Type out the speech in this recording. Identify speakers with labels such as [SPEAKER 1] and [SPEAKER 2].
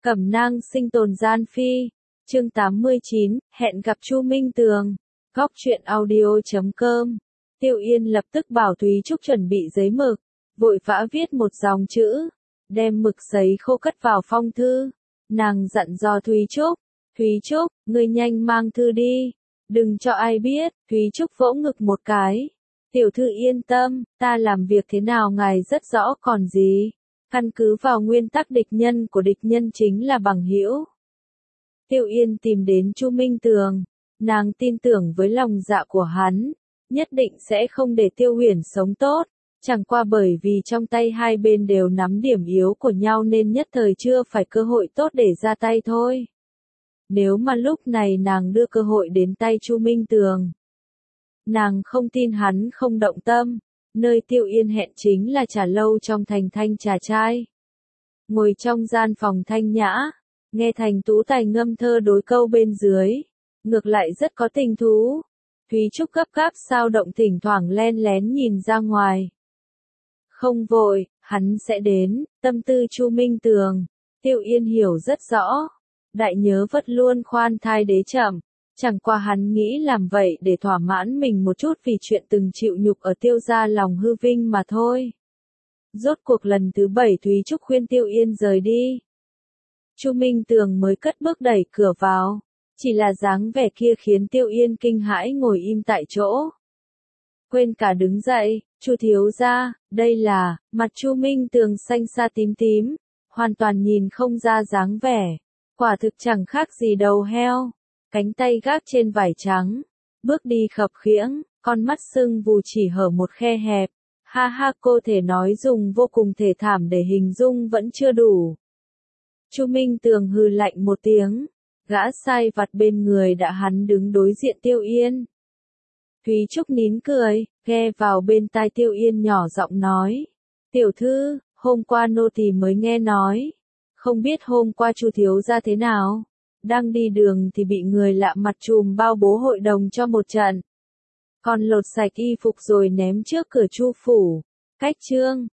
[SPEAKER 1] Cẩm nang sinh tồn gian phi. Chương 89, hẹn gặp Chu Minh Tường. Góc truyện audio.com. Tiêu Yên lập tức bảo Thúy Trúc chuẩn bị giấy mực, vội vã viết một dòng chữ, đem mực giấy khô cất vào phong thư. Nàng dặn dò Thúy Trúc, ngươi nhanh mang thư đi, đừng cho ai biết. Thúy Trúc vỗ ngực một cái. Tiểu thư yên tâm, ta làm việc thế nào ngài rất rõ còn gì. Căn cứ vào nguyên tắc địch nhân của địch nhân chính là bằng hữu. Tiêu Yên tìm đến Chu Minh Tường, nàng tin tưởng với lòng dạ của hắn, nhất định sẽ không để Tiêu Huyền sống tốt, chẳng qua bởi vì trong tay hai bên đều nắm điểm yếu của nhau nên nhất thời chưa phải cơ hội tốt để ra tay thôi. Nếu mà lúc này nàng đưa cơ hội đến tay Chu Minh Tường, nàng không tin hắn không động tâm. Nơi Tiêu Yên hẹn chính là trà lâu trong thành Thanh Trà Trai. Ngồi trong gian phòng thanh nhã, nghe Thành Tú Tài ngâm thơ đối câu bên dưới, ngược lại rất có tình thú. Thúy Trúc gấp gáp sao động thỉnh thoảng len lén nhìn ra ngoài. Không vội, hắn sẽ đến. Tâm tư Chu Minh Tường, Tiêu Yên hiểu rất rõ. Đại nhớ vất luôn khoan thai đế chậm. Chẳng qua hắn nghĩ làm vậy để thỏa mãn mình một chút vì chuyện từng chịu nhục ở Tiêu gia lòng hư vinh mà thôi. Rốt cuộc lần thứ 7 Thúy Trúc khuyên Tiêu Yên rời đi. Chu Minh Tường mới cất bước đẩy cửa vào. Chỉ là dáng vẻ kia khiến Tiêu Yên kinh hãi ngồi im tại chỗ. Quên cả đứng dậy. Chu thiếu gia, đây là. Mặt Chu Minh Tường xanh xa tím tím, hoàn toàn nhìn không ra dáng vẻ. Quả thực chẳng khác gì đầu heo. Cánh tay gác trên vải trắng, bước đi khập khiễng, con mắt sưng vù chỉ hở một khe hẹp. Ha ha, cô thể nói dùng vô cùng thể thảm để hình dung vẫn chưa đủ. Chu Minh Tường hừ lạnh một tiếng, gã sai vặt bên người đã hắn đứng đối diện Tiêu Yên. Thúy Trúc nín cười, ghe vào bên tai Tiêu Yên nhỏ giọng nói. Tiểu thư, hôm qua nô tỳ mới nghe nói. Không biết hôm qua Chu thiếu gia thế nào? Đang đi đường thì bị người lạ mặt trùm bao bố hội đồng cho một trận. Còn lột sạch y phục rồi ném trước cửa Chu phủ. Cách chương,